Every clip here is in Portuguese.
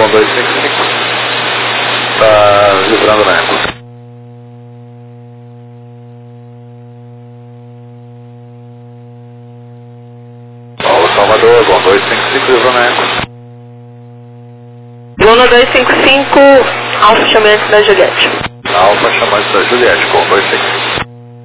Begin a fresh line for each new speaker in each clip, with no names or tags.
255. Está livrando na época. Paulo Salvador, bom 255, livrando na época.
Luna 255, Alfa chamante da Juliette.
Alfa chamante da Juliette, bom 255.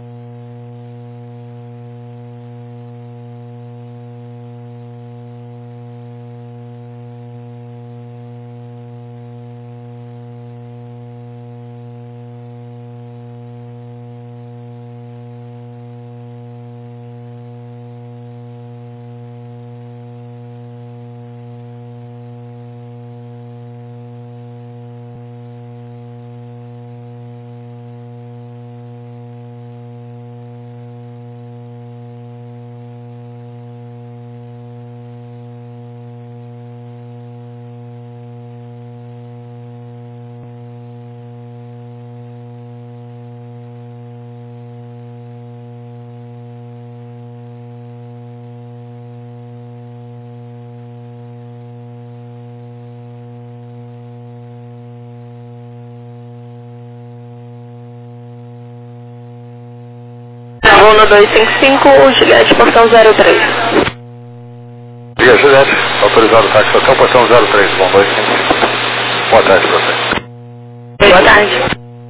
Luna 255, Juliette, portão 03.
Dia Juliette, autorizado o táxi até o portão 03, bom 255. Boa tarde para você.
Boa tarde.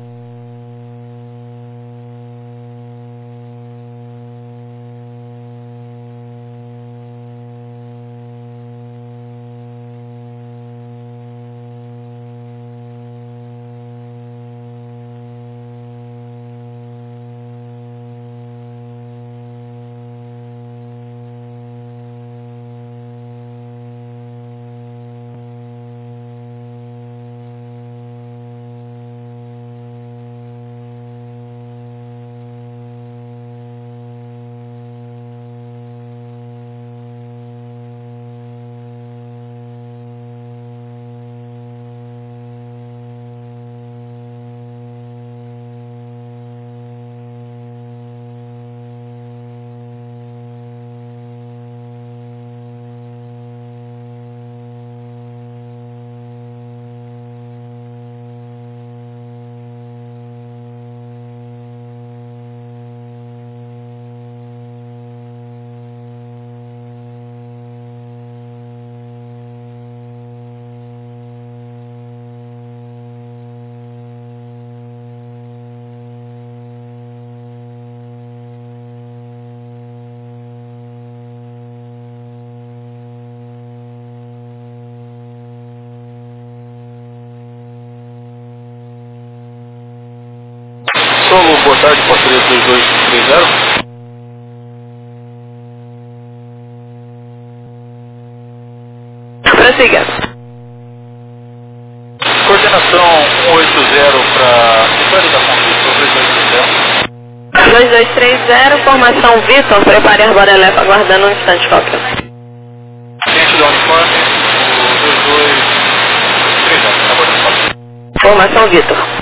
Solo, boa tarde, portaria 2230.
Prossiga.
Coordenação 180 para Vitória da Conquista,
2230, formação Vitor, prepare a Arborelé, aguardando um instante qualquer.
cliente da uniforme, o 2230, aguardando.
Formação Vitor.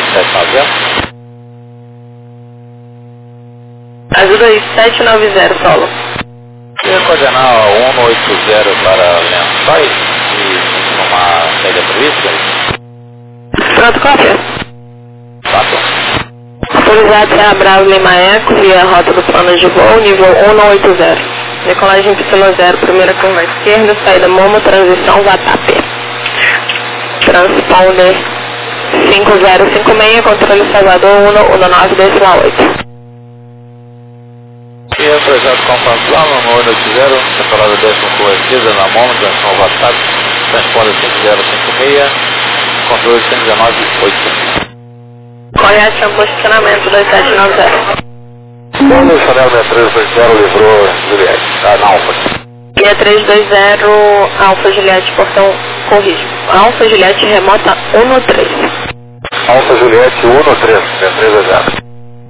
790.
Azul 2790, solo.
Queria coordenar 180 para Lençóis e uma saída prevista.
Pronto, cópia.
Fato.
Autorizado Serra Bravo Lima Eco, via rota do plano de voo, nível 180. Decolagem Y0, primeira curva à esquerda, saída Momo, transição Vatapé. Transponder 5056, controle Salvador 119,8.
E é projeto Compassão, no 180, temporada 10 com curva à esquerda, na Momo, transição WhatsApp, transponder 5056, controle 119,8.
Correto, posicionamento 2790.
Quando o Chanel 6320 livrou Juliette, na Alfa.
6320, Alfa Juliette, portão corrijo. Alfa Juliette remota 13.
Alfa Juliette 13, 6320.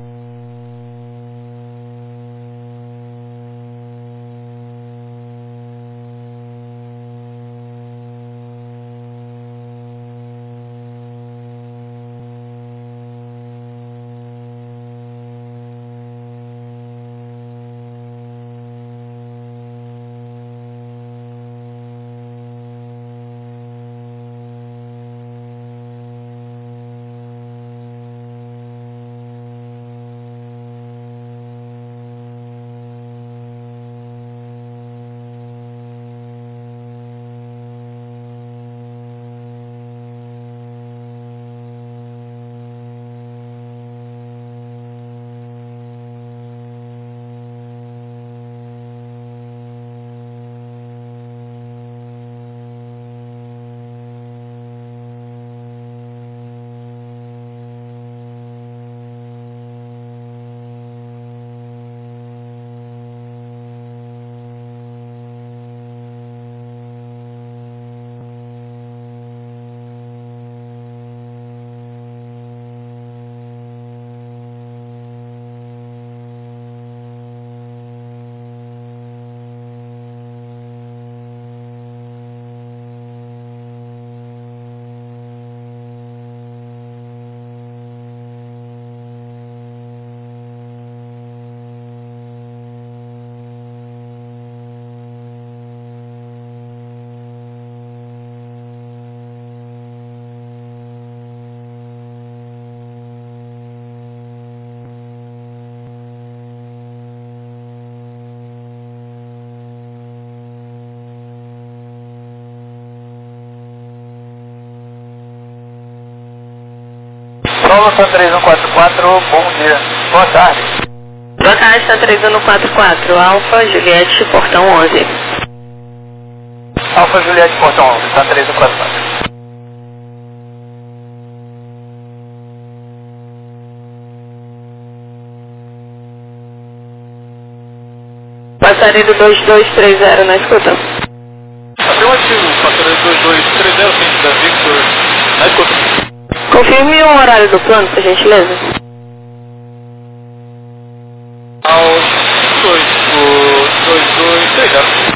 Prova 3144, bom dia. Boa tarde.
Boa tarde, está 3144, Alfa Juliette, portão 11.
Alfa Juliette, portão 11, está 3144.
Passaredo 2230, na escuta.
Afirmativo, passaredo 2230, ciente da Victor, na escuta.
Confirme o horário do plano, por gentileza.
Aos 2230.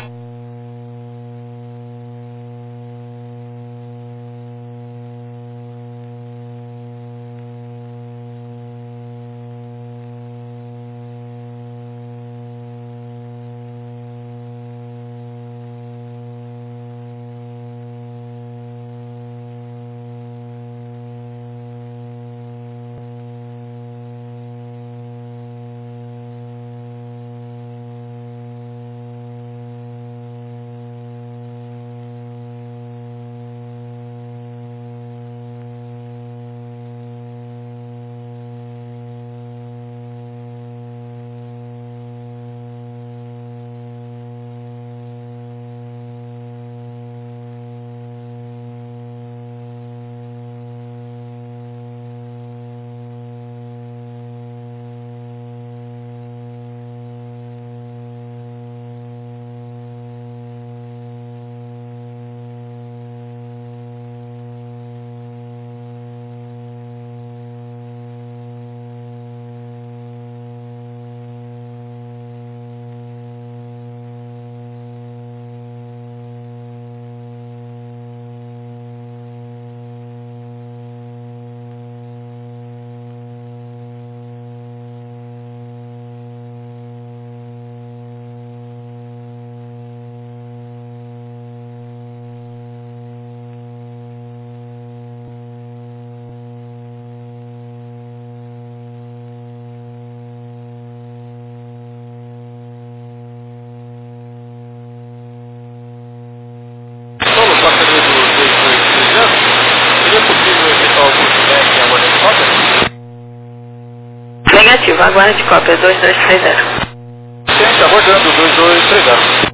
Afirmativo, aguarde cópia 2230.
Gente, aguardando 2230.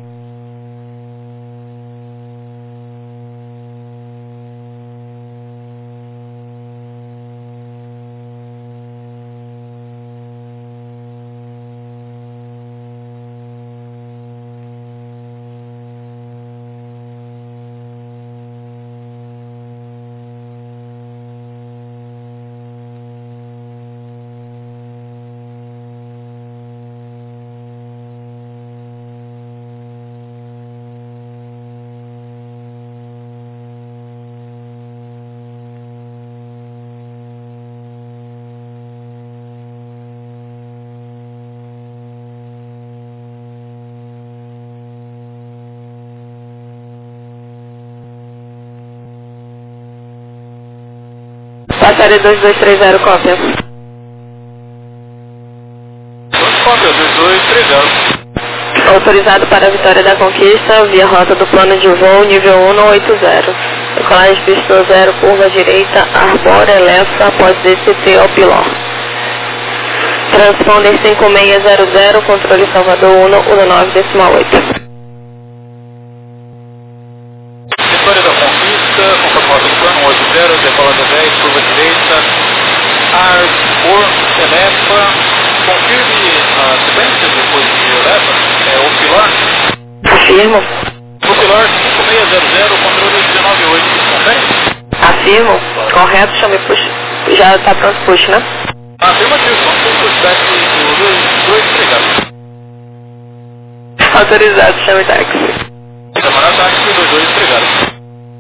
Passaria 2230, cópia.
Cópia 2230.
Autorizado para a Vitória da Conquista, via rota do plano de voo, nível 180. Decolagem pista 0, curva direita, arbora, elefa, após DCT ao Piló. Transponder 5600, controle Salvador 119,8.
Vitória da Conquista, conforme rota do plano 180, decolada 10, curva direita, arbor, elefa, confirme a sequência depois de elefa, o pilar.
Afirmo.
O pilar 5600, controle 198, confere?
Afirmo. Correto, chame push. Já está pronto push, né?
Afirmativo, vamos para o stack do 2230.
Autorizado, chame táxi.
Camarada táxi 2230.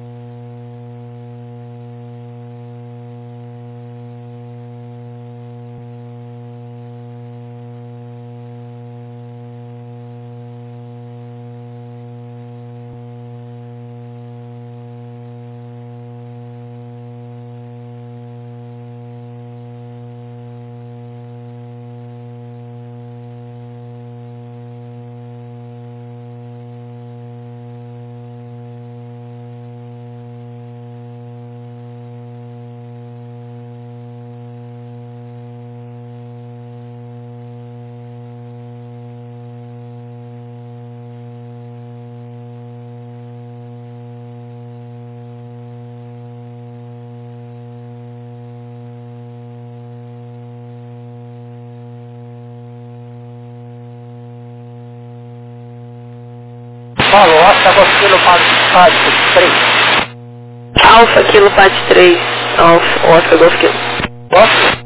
Paulo, Oscar Kilo Pat 3.
Alfa Kilo Pat 3. Alfa, Oscar Golf Kilo.
Oscar?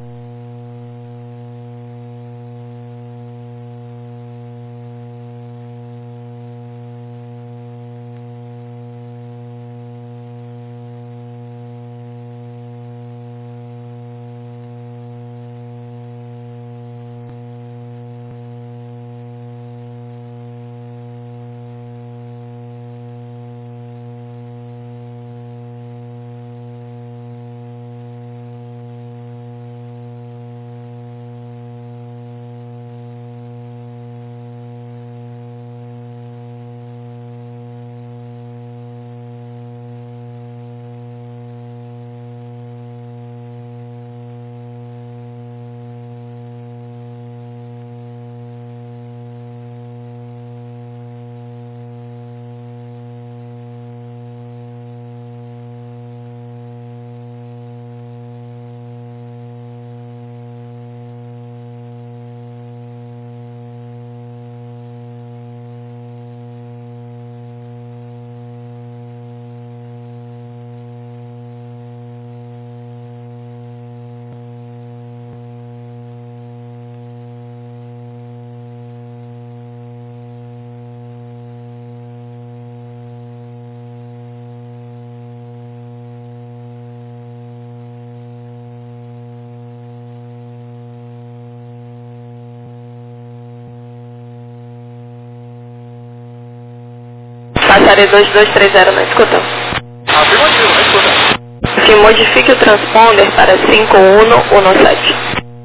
Passaria 2230 na escuta.
Afirmativo, na escuta.
Que modifique o transponder para 5117.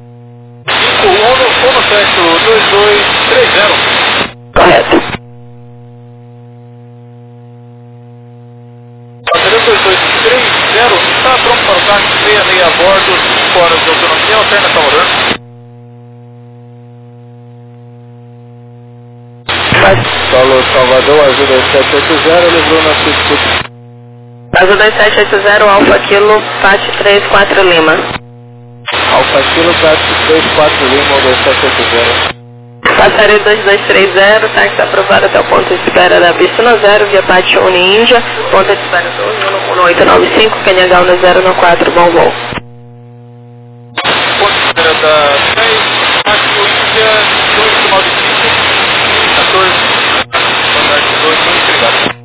5117 2230.
Correto.
Passaria 2230, está pronto para o táxi 66 a bordo, 5 horas de autonomia, alterna Salvador.
Paulo Salvador, Azul 2780, livrou na pista.
Azul 2780, Alfa Kilo, PAT 34 Lima.
Alfa Kilo, PAT 34 Lima, 2780.
Passaria 2230, táxi aprovado até o ponto de espera da pista no 0, via PAT Índia, ponto de espera 1895, Canhagal no 014, bom voo.
Ponto de espera da 10, PAT Índia, 295, 14, standard 2, muito obrigado.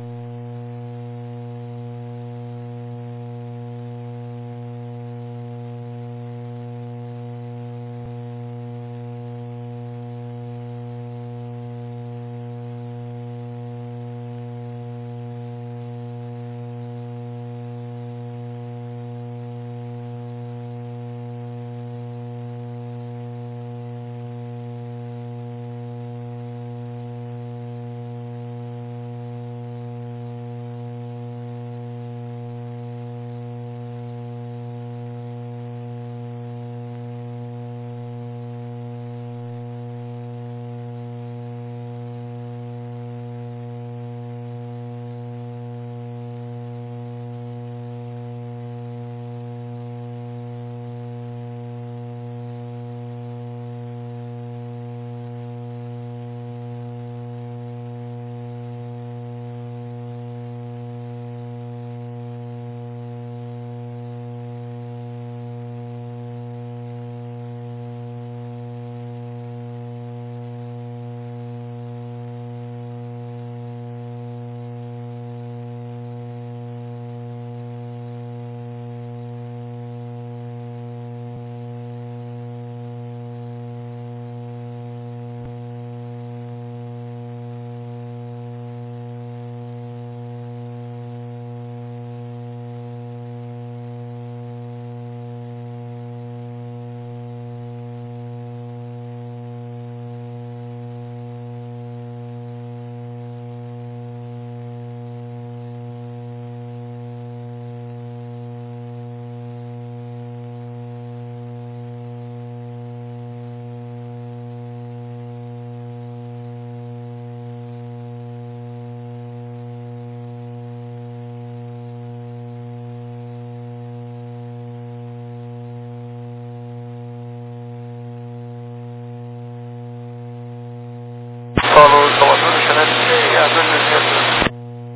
Paulo Salvador, Xanete, Azul 200.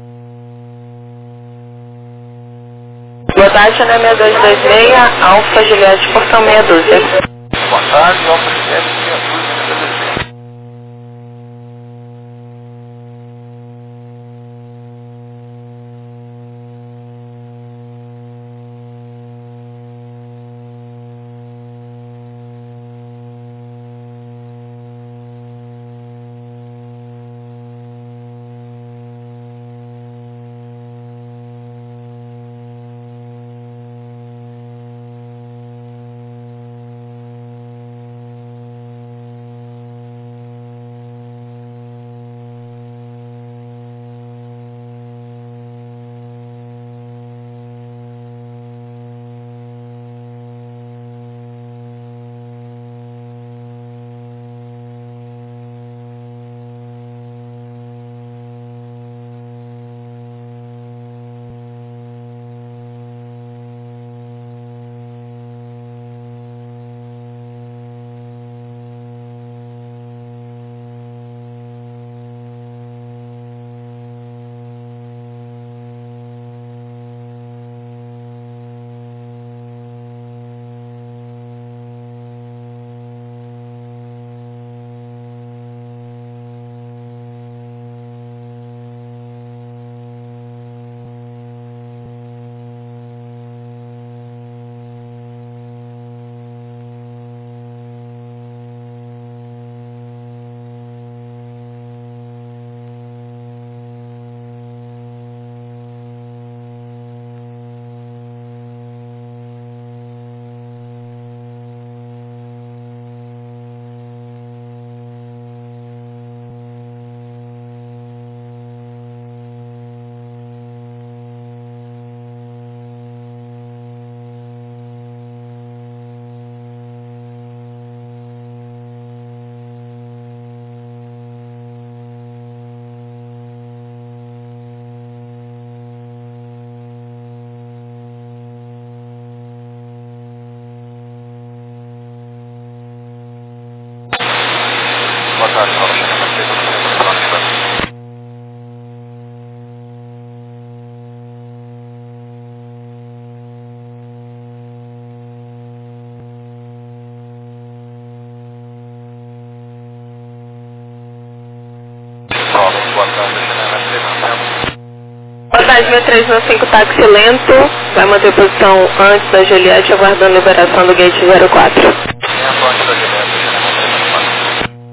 Boa tarde, Chana 6226, Alfa Juliette, Portão meia dúzia.
Boa tarde, Alfa Juliette, meia dúzia,
Nicolás 6395, táxi lento, vai manter posição antes da Juliette, aguardando liberação do gate 04.
Lento antes da Juliette, Cinema 394.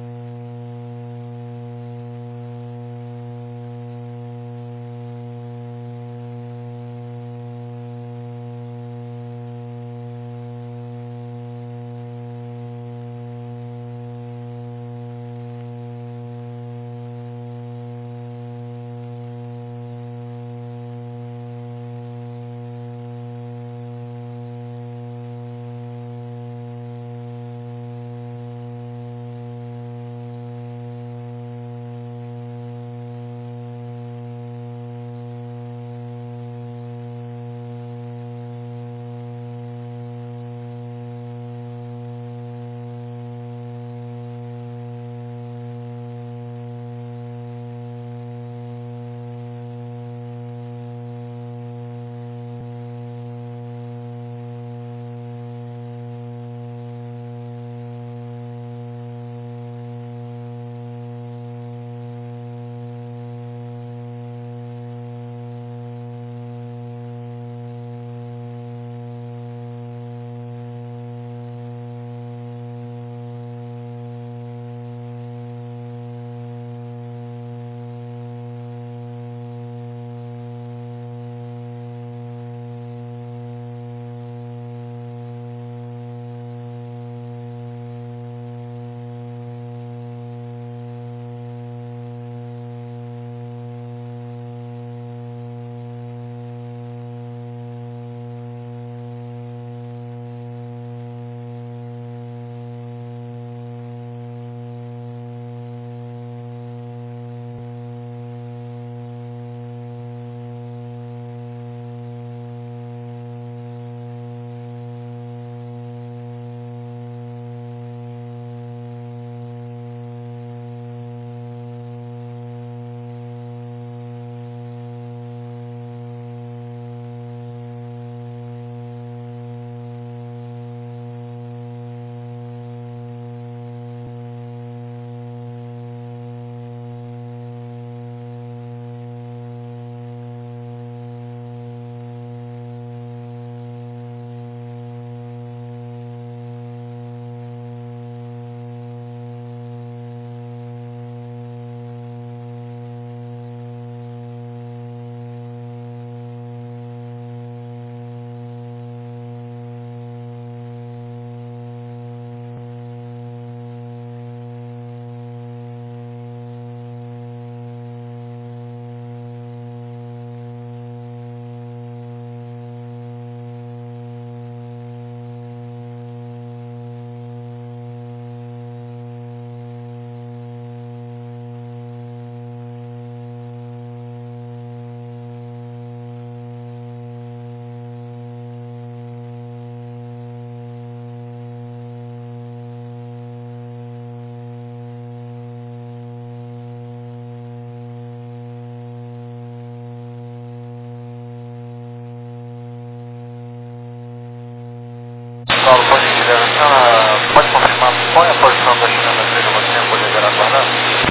Paulo, pode liberação, pode confirmar qual é a posição da China 3 você por liberação, né?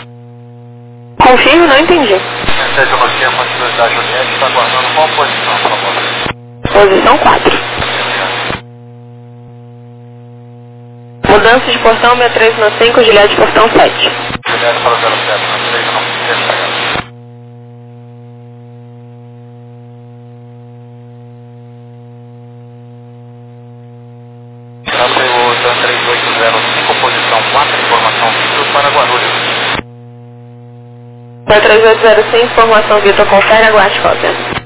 Confirme, não entendi.
3 você antes da Juliette está aguardando qual posição, por favor?
Posição 4. Mudança de portão 6395, Juliette, portão 7.
Juliette para o 07, não sei, não sei. O 3805, posição 4, informação Vitor para Guarulhos.
3805, informação Vitor, confere, aguarde cópia.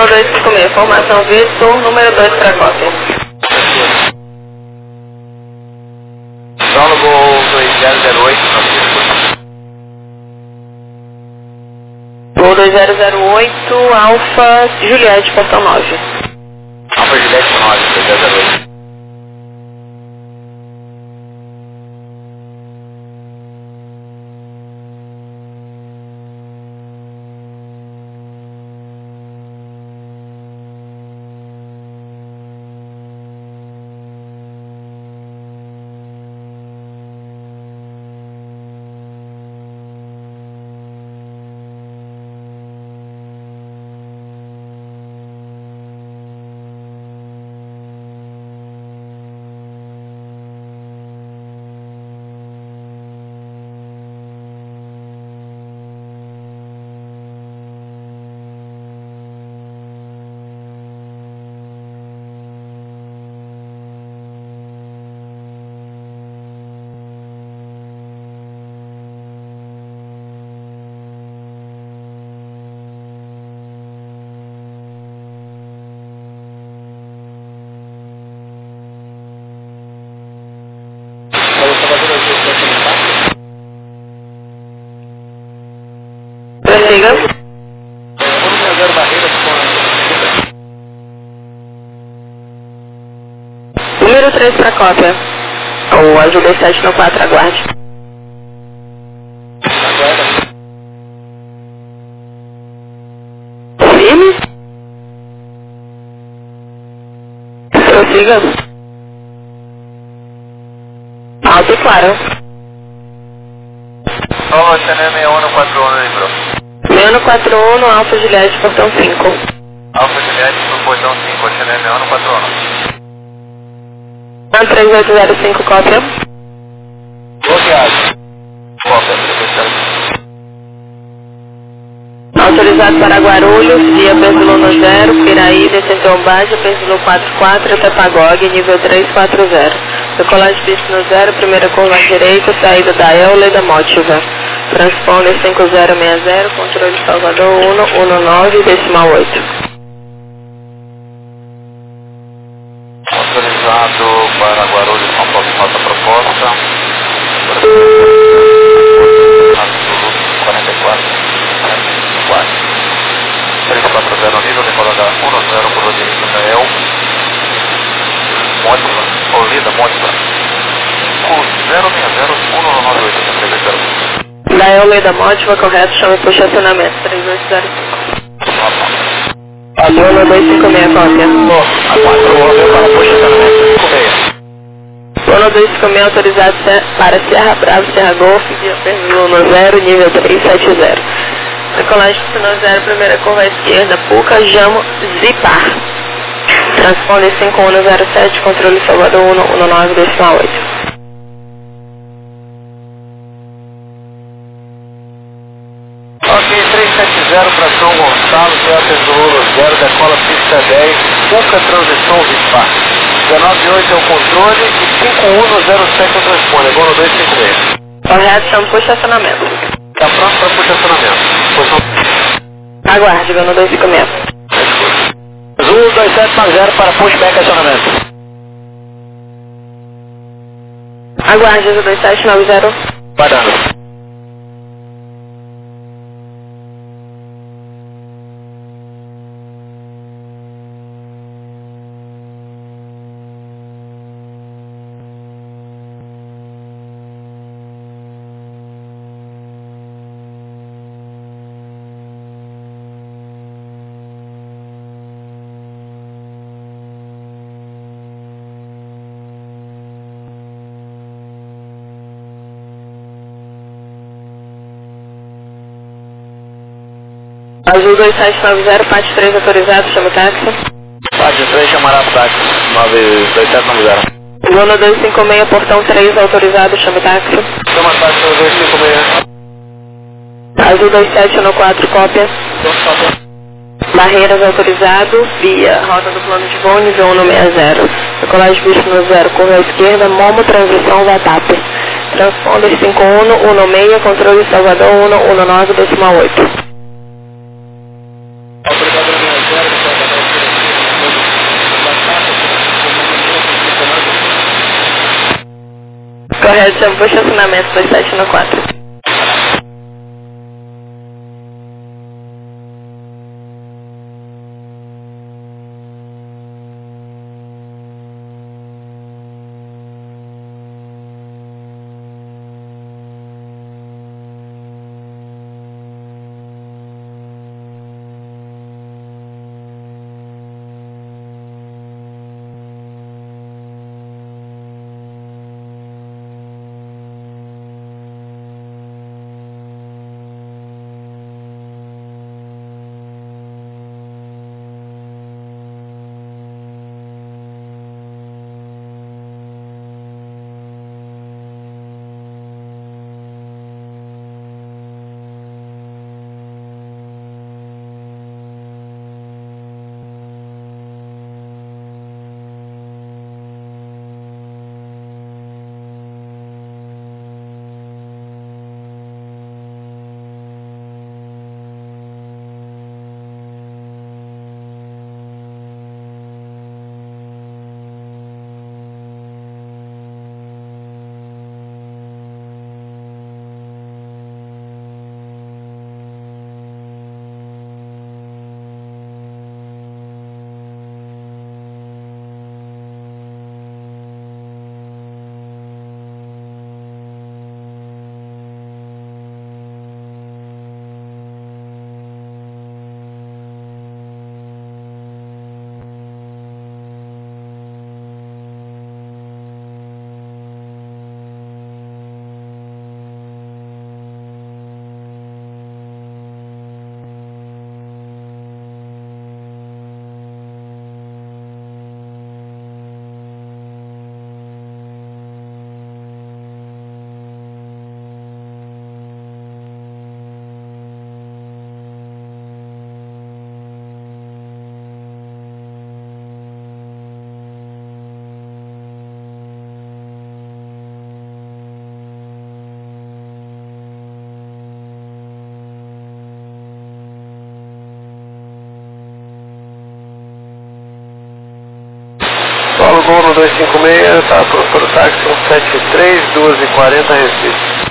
1256, formação Vitor, número 2 para cópia.
Solo Gol 2008,
Gol 2008, Alfa Juliette, portão 9.
Alfa Juliette 9, 2008.
Prossiga. Número 3 para cópia. O Azul 2794, aguarde. Firme. Prossiga. Alto e claro.
Solo Chanel 6141, lembrou.
6141, Alfa Juliette, portão 5.
Alfa Juliette no portão 5, Chanel 6141.
3805, cópia.
Bloqueado. Cópia, 37.
Autorizado para Guarulhos, via Pêndulo 0, Piraí, descendeu Baixa, Pêndulo 44, até Pagog, nível 340. Decolagem pista no 0, primeira curva à direita, saída da Eule da Motiva. Transponder 5060, controle Salvador 119, decimal 8.
Autorizado para Guarulhos, São Paulo, nota proposta. 44, 340 nível, decolada 10, curva direita da El. Módica, Olinda, Módica. 060-198,
Da Eule da Motiva, correto, chama por estacionamento 3805. Apolo 256, cópia.
A 4 horas para puxa estacionamento 56.
Apolo 256, autorizado para Serra Bravo, Serra Golf, via Pêndulo 0, nível 370. Decolagem pista 0, primeira curva à esquerda, Puca, Jamo, Zipar. Transponder 5107, controle Salvador 119, decimal 8.
Ok, 370 para São Gonçalo, via Pêndulo 0, decola pista 10, Puca, transição Vipar. 198 é o controle e 5107 é o transponder, Gol 256.
Correto, chama por estacionamento.
Está pronto para puxar estacionamento. Posição.
Aguarde, Gol 256.
Azul 2790 para pushback acionamento.
Aguarde, Azul 2790.
Guardando.
Azul 2790, parte 3 autorizado, chama o táxi.
Parte 3 chamará o táxi. 92790.
Luna 256, portão 3 autorizado, chama o táxi.
Chama o táxi 256.
Azul 2714, cópia. Barreiras autorizado, via rota do plano de voo, nível 160. Decolagem pista no 0, curva à esquerda, Momo, transição, Vatap. Transponder 5116, controle Salvador 119, decimal 8.
Obrigado,
Correto, já vou estacionamento 2714.
Paulo Gono 256, tá para o táxi 173, 2h40, Recife.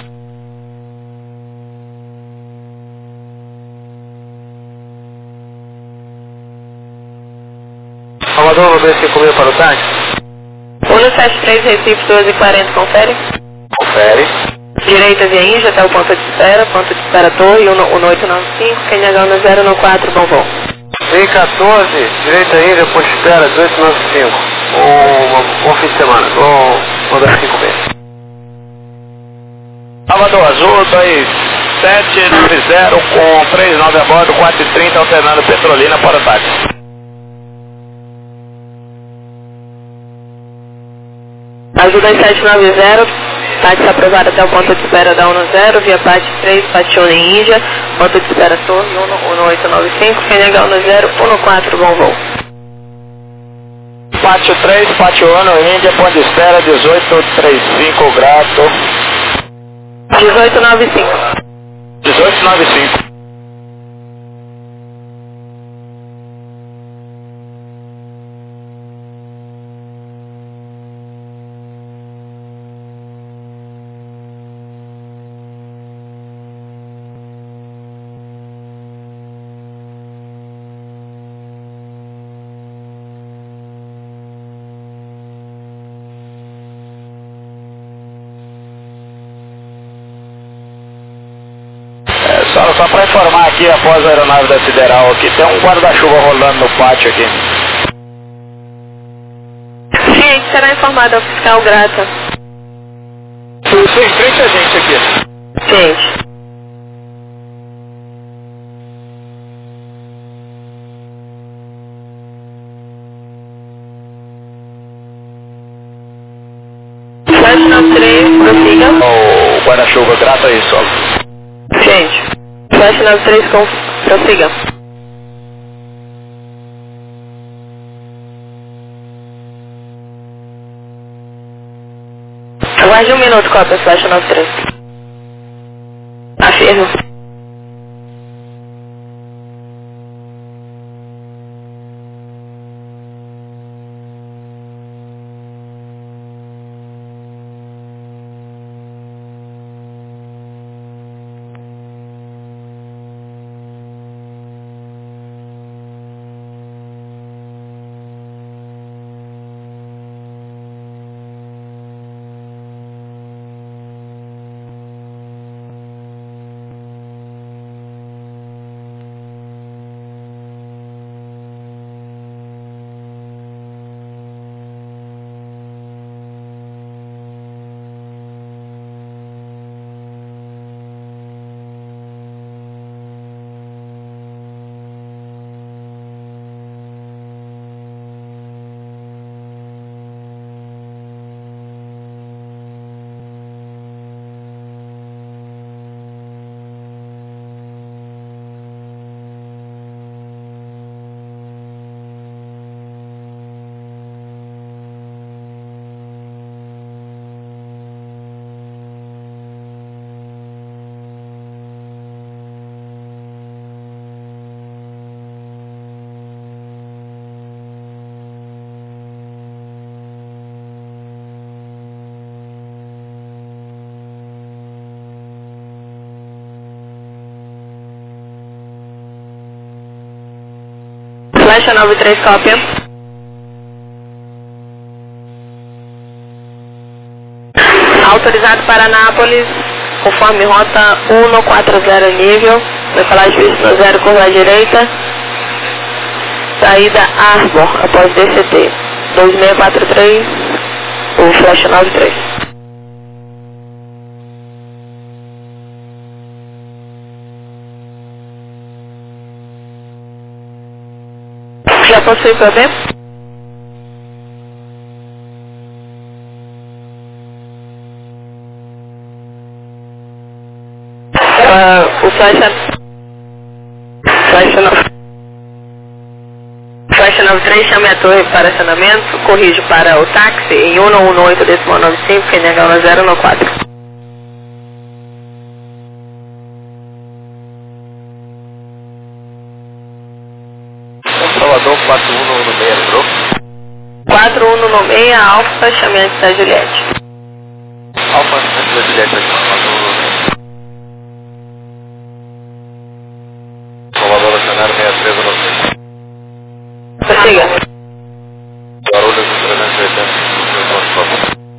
Salvador 256 para o táxi?
173 Recife 1240, confere.
Confere.
Direita via Índia até o ponto de espera Torre 1895, QNH 1014, bom voo.
V14, direita Índia, ponto de espera 1895. Bom fim de semana, bom 256.
Salvador Azul 2790 com 39 a bordo, 4h30 alternando Petrolina para o táxi.
Azul 2790, táxi aprovado até o ponto de espera da 10, via parte 3, Pationa em Índia, ponto de espera Torre 1895, QNH 1014, bom voo.
Pátio 3, Pationa, Índia, ponto de espera 1835, grato.
1895.
1895. Só para informar aqui, após a aeronave da Sideral aqui, tem um guarda-chuva rolando no pátio aqui.
Sim, será informado ao fiscal grata.
Você em frente a gente aqui.
Gente. Flash 93, prossiga.
O guarda-chuva, grato aí, só.
Gente. Flash 93, prossiga. Aguarde um minuto, cópia, Flash 93. Afirmo. Flecha 93, cópia. Autorizado para Anápolis, conforme rota 140 nível, decolagem pista 0, curva à direita, saída Arbor, após DCT, 2643, o Flecha 93. Já possui PB? O Flecha 93 chame a torre para acionamento, corrige para o táxi em 118.95, QNH 1094.
Salvador 4196, lembrou?
4196, Alfa, chame antes da Juliette.
Alfa antes da Juliette aqui, Salvador acionário 6396.
Prossiga.
Guarulhos 380, por favor.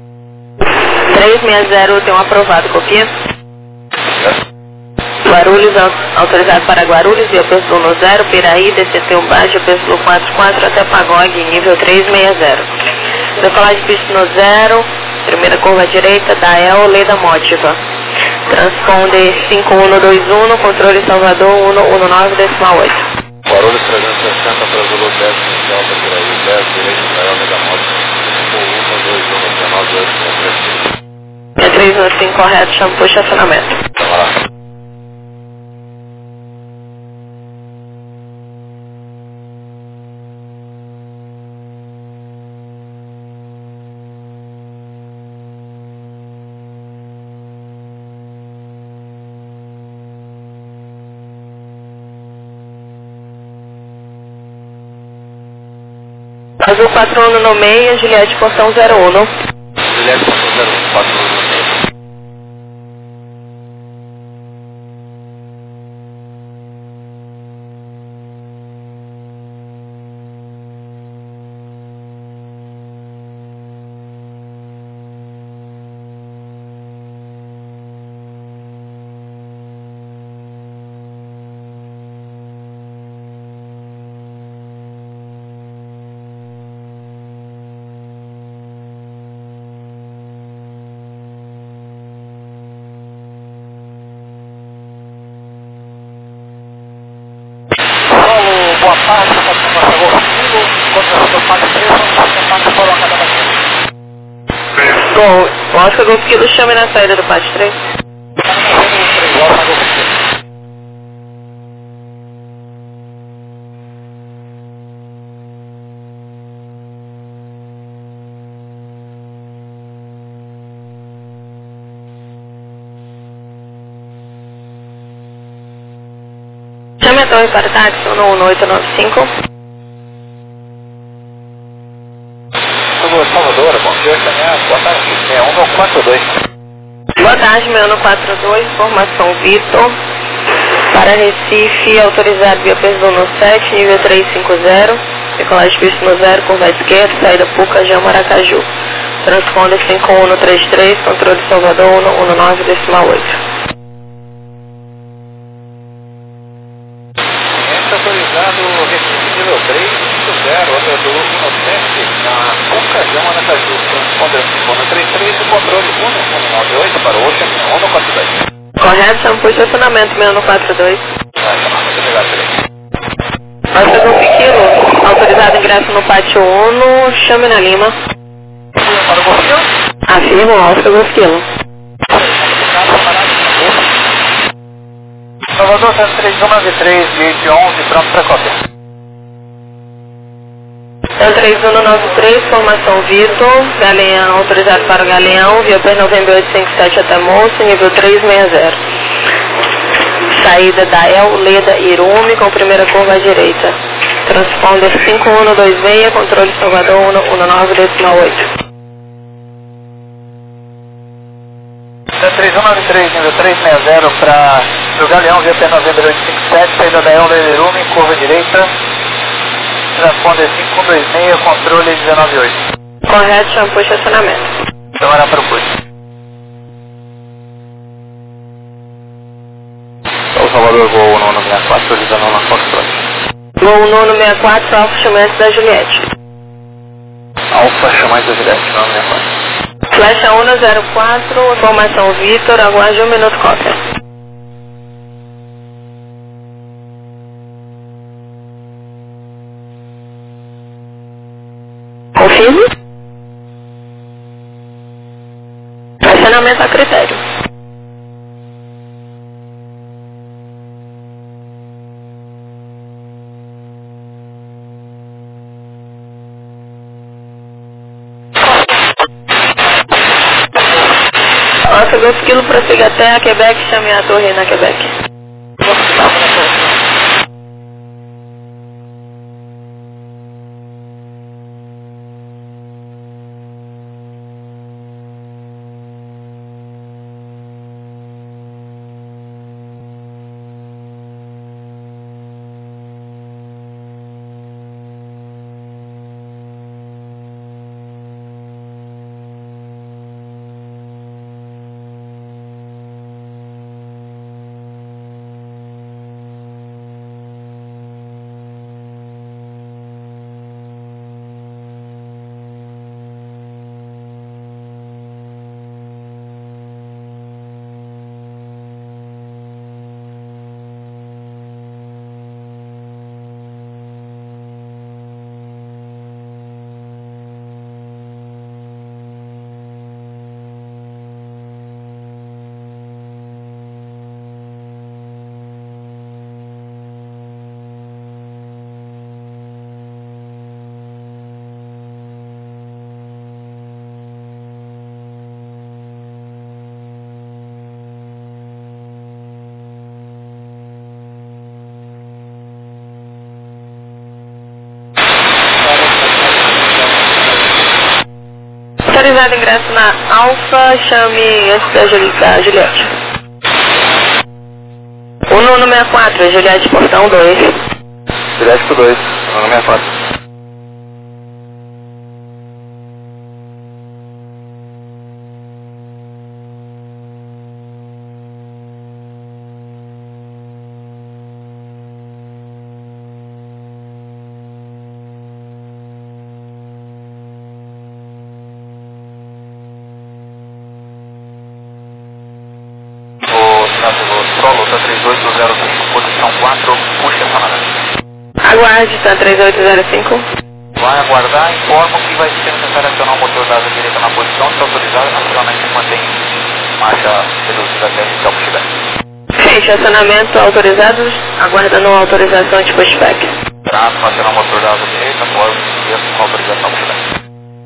360 tem um aprovado, copia. Guarulhos, autorizado para Guarulhos, via Pêndulo 0, Piraí, DCT 1 baixo, Pêndulo 44 até Pagog, nível 360. Decolagem pista no 0, primeira curva à direita, Dael, Leda Mótiva. Transponder 5121, controle Salvador 119.8.
Guarulhos 360 para Zulu 10, inicial para Piraí, 10, direito, Dael, Leda Mótiva. 5121, 19, 8,
3 no 5 correto, chama por estacionamento.
Vamos lá.
Azul 41 no meio, Juliette portão 01.
Juliette portão 01, 41 no meio. Boa tarde, por favor, contra o Pátio 3, vamos colocar cada vez.
Bom, o Oscar Golf Kilo chame na saída do Pátio 3. Chame a torre para táxi 11895.
Salvador, bom dia, boa tarde, 6142.
Boa tarde, 6142, informação Vitor. Para Recife, autorizado via Pêndulo 7, nível 350. Decolagem pista no 0, curva à esquerda, saída Pucajão, Maracaju. Transponder 5133, controle Salvador 119.8.
Autorizado Recife nível 350, operador 17, na Pucajão, Maracaju. Transponder 5133 e controle 1198 para o Ocean 142.
Correto, chama por estacionamento 6142.
Obrigado,
Oscar Golf Kilo, autorizado ingresso no Pátio 1, chame na Lima.
para o Golfinho?
Afirma, Oscar Golf Kilo.
Salvador 3193, gate 11, pronto para cópia.
3193, formação Vitor, Galeão, autorizado para o Galeão, via P90857 até Moço, nível 360. Saída da El, Leda, Irume, com primeira curva à direita. Transponder 5126, controle Salvador 119.8.
3193, nível 360 para o Galeão, via P90857, saída da El, Leda, Irume, curva direita.
Responde 526, controle 198.
Correto, shampoo estacionamento.
Câmara para o push. O Salvador Gol 964, solicitando na Foxtrot.
Voo 964, Alfa Chamante da Juliette.
Alfa Chamante da Juliette, 964.
Flecha 104, informação Vitor, aguarde 1 minuto, cópia. Confirme. Estacionamento a critério. Alfa 2 kg, prossiga até a Quebec, chame a torre na Quebec. Autorizado ingresso na Alfa, chame antes da Juliette. 164, Juliette, portão 2.
Juliette por 2, 964. Solo, tá 3805, posição 4, puxa essa nave.
Aguarde, tá 3805.
Vai aguardar, informo que vai ser necessário acionar o motor da asa direita na posição, se autorizado, naturalmente mantém marcha reduzida até iniciar o pushback.
Fecha, acionamento autorizados, aguardando a autorização de pushback.
Trato, acionar o motor da asa direita, após a autorização do pushback.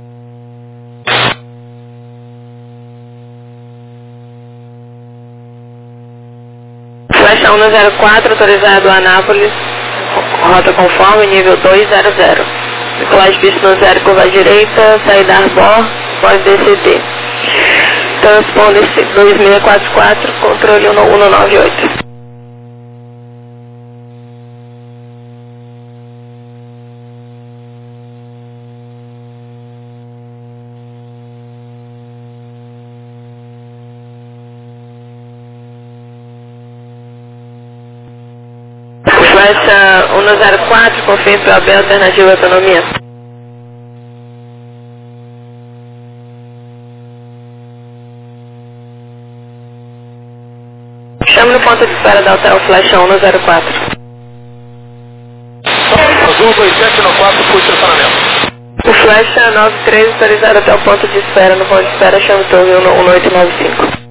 Flecha 104, autorizado a Anápolis, rota conforme, nível 200. Decolagem pista no 0, curva à direita, saída Arbor, pós DCT. Transponder 2644, controle 198. Flecha 104, confirme para AB alternativa autonomia. Chame no ponto de espera da Hotel Flecha 104.
Azul 2794, puxa estacionamento.
O Flecha 93, autorizado até o ponto de espera. No ponto de espera, chame torre 1895.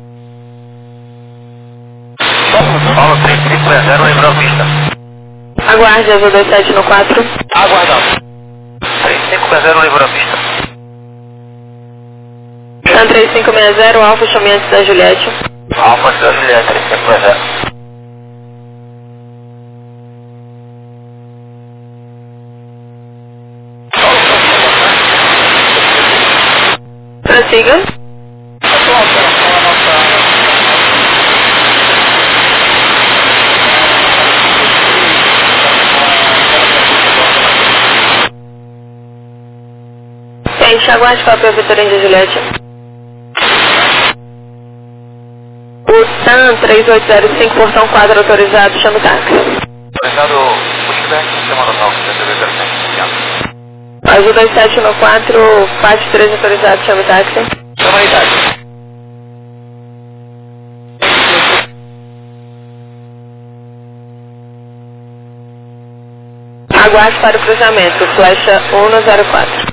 Paulo 3560, lembrou pista.
Aguarde, Azul 27 no 4.
Aguardado. 3560, lembrou a pista.
San 3560, Alfa, chame antes da Juliette.
Alfa da Juliette, 3560.
Prossiga. Peixe, aguarde cópia Vitor Índia Juliette. O TAM 3805, portão 4 autorizado, chama o táxi.
Autorizado pushback, sistema local, 7205.
Azul 2714, parte 3 autorizado, chama o táxi.
Chama aí, táxi.
Aguarde para o cruzamento, flecha 104.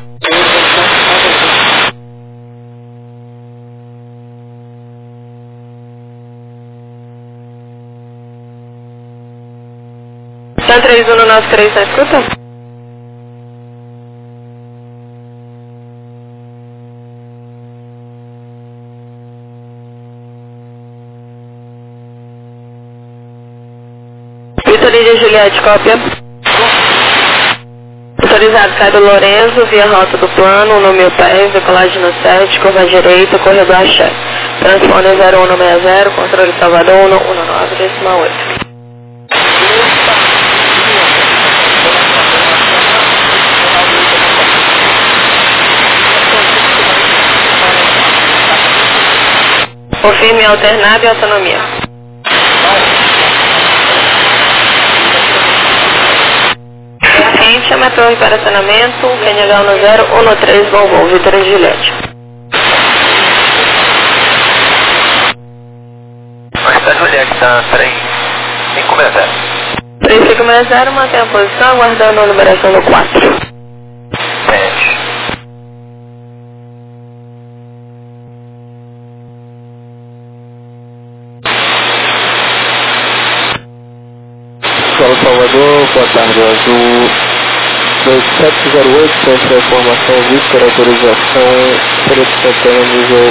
TAM 3193, na escuta? Vitorina Juliette, cópia. Autorizado Caio Lourenço, via rota do plano, 1.000 pés, decolagem no 7, curva à direita, corredor Axé. Transponder 0160, controle Salvador 119, decimal 8. Confirme alternado e autonomia. Chama a torre para acionamento, QNH 1013, bom voo, Vitor e Juliette.
Universidade Juliette, tá 3560.
3560, mantém a posição, aguardando a numeração do 4.
7.
Solo Salvador, boa tarde, Azul 2708, centro de informação, Victor, autorização, seleção nível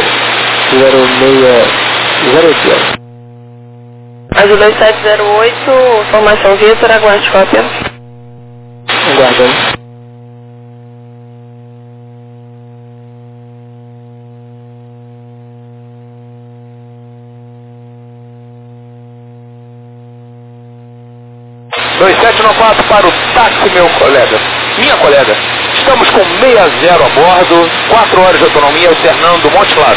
0608.
Azul 2708, formação Victor, aguarde cópia.
Aguardando.
Para o táxi, meu colega. Minha colega. Estamos com 60 a bordo, 4 horas de autonomia, alternando Monte Claros.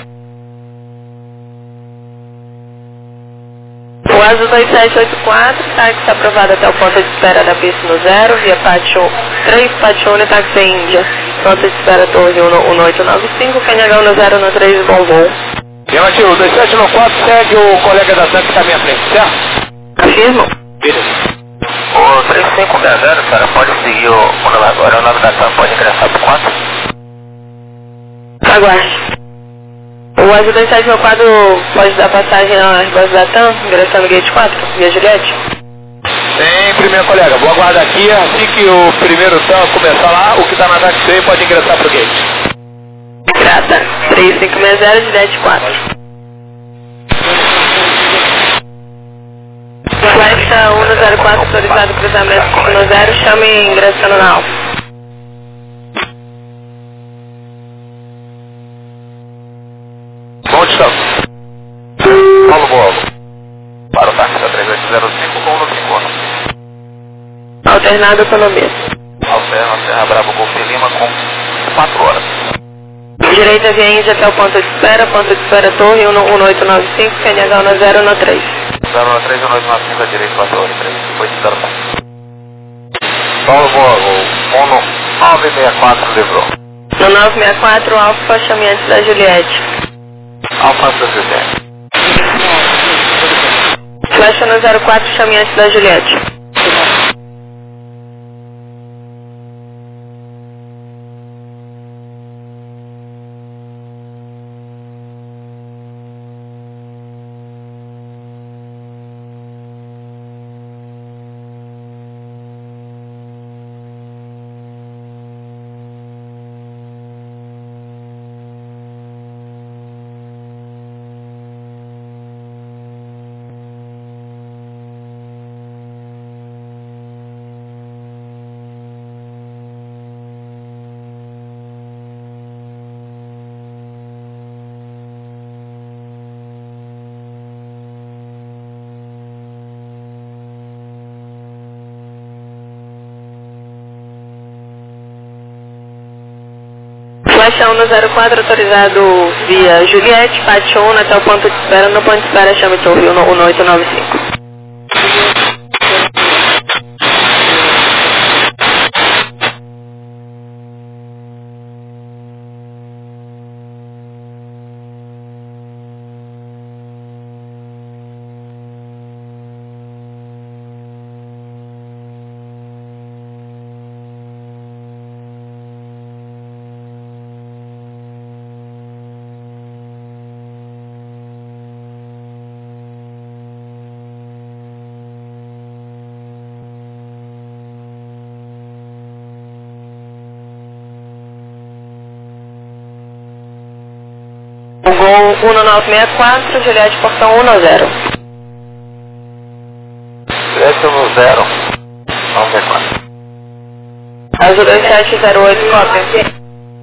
O Azul 2784, táxi aprovado até o ponto de espera da pista no 0, via Pátio 3, Patione, táxi Índia. Ponto de espera Torre 1895, QNH 1013, bom voo.
Negativo, 2794 segue o colega da táxi à minha frente, certo?
Afirmo.
Beleza.
O 3560, cara, pode seguir o agora, o nome da TAM pode ingressar pro 4?
Aguarde. O Azul 2764 pode dar passagem na Airbus da TAM, ingressando Gate 4, via Juliette?
Sempre, minha colega. Vou aguardar aqui. Assim que o primeiro TAM começar lá, o que está na táxi pode ingressar pro gate.
Grata. 3560, Juliette 4. Flecha 104, autorizado cruzamento no 0, chame ingressando na Alfa.
Bom distância.
Paulo Boalo. Para o táxi da 3805, com no 5.
Alternado autonomia.
Alterna Serra Bravo Golf Lima com 4 horas.
Direita via Índia até o ponto de espera Torre 1895, QNH 1013.
03 1895 à direita, 4 horas 3. Foi de Darma. Paulo Boalo, Mono 964 livrou.
No 964, Alfa, chame antes da Juliette.
Alfa da Juliette.
Flecha no 04, chame antes da Juliette. Baixão no 04, autorizado via Juliette, Pationa até o ponto de espera. No ponto de espera, chame Tom Rio no 1895. Gol 1964, Juliette, portão 10.
Juliette 10, 964.
Azul 2708, cópia.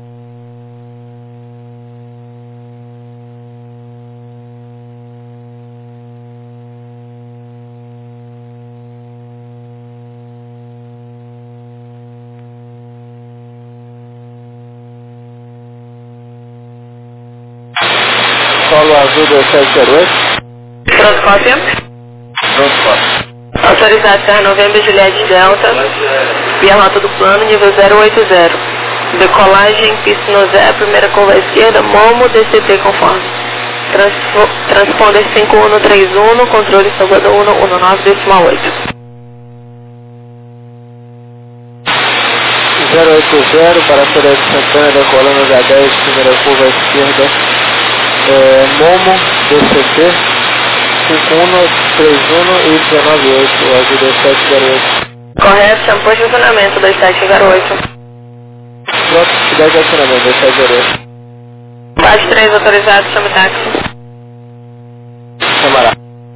Solo Azul 2708.
Pronto, cópia.
Pronto, cópia.
Autorizado Serra Novembro, Juliette Delta, via rota do plano, nível 080. Decolagem, pista no 0, primeira curva à esquerda, Momo, DCT conforme. Transponder 5131, controle Salvador 119,8.
080 para a Feira de Santana, decolando H10, primeira curva à esquerda. Momo, DCT, 5131 e 198, o Azul 2708.
Correto, chama por estacionamento 2708.
Pronto, cidade de acionamento 2708.
Base 3, autorizado, chama táxi.
Camarada.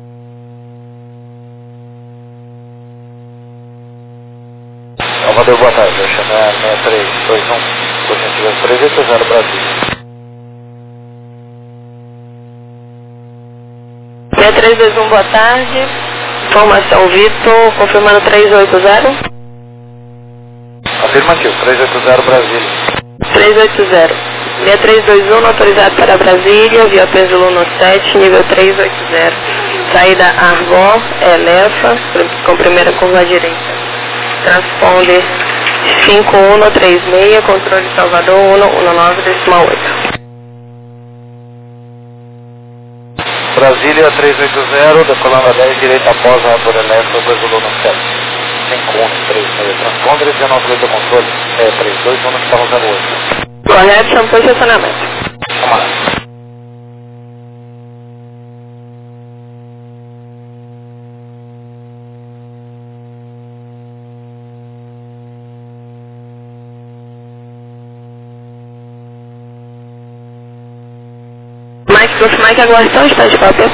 Salvador, boa tarde. Eu chamo a 6321, por gentileza 380 Brasília.
6321, boa tarde. Informação Vitor, confirmando 380.
Afirmativo, 380 Brasília.
380. 6321, autorizado para Brasília, via Pêndulo no 7, nível 380. Saída Argó, Elefa, com primeira curva à direita. Transponder 5136, controle Salvador 119,8.
Brasília 380, decolando a 10, direita após a motor elétrica, Pêndulo no 7. 5136, transponder 19,8 controle, 321 que estava 08.
Correto, chama por estacionamento.
Camarada.
Mike, confirmar que a guarnição está de cópia.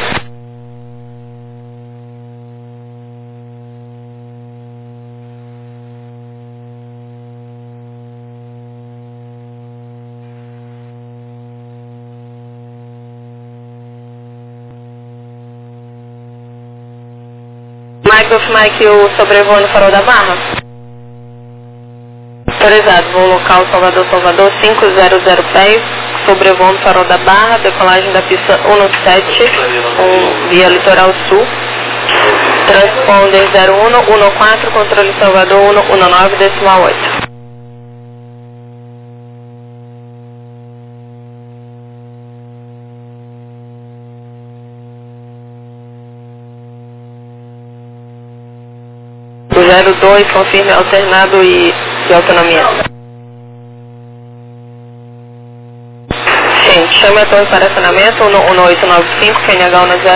Mike, confirmar que o sobrevoo no farol da Barra. Autorizado, voo local Salvador 500 pés, sobrevoo no farol da Barra, decolagem da pista 17, via litoral sul, transponder 0114, controle Salvador 119,8. O 02, confirme alternado e autonomia. Sim, chame a torre para acionamento 1895, QNH 10.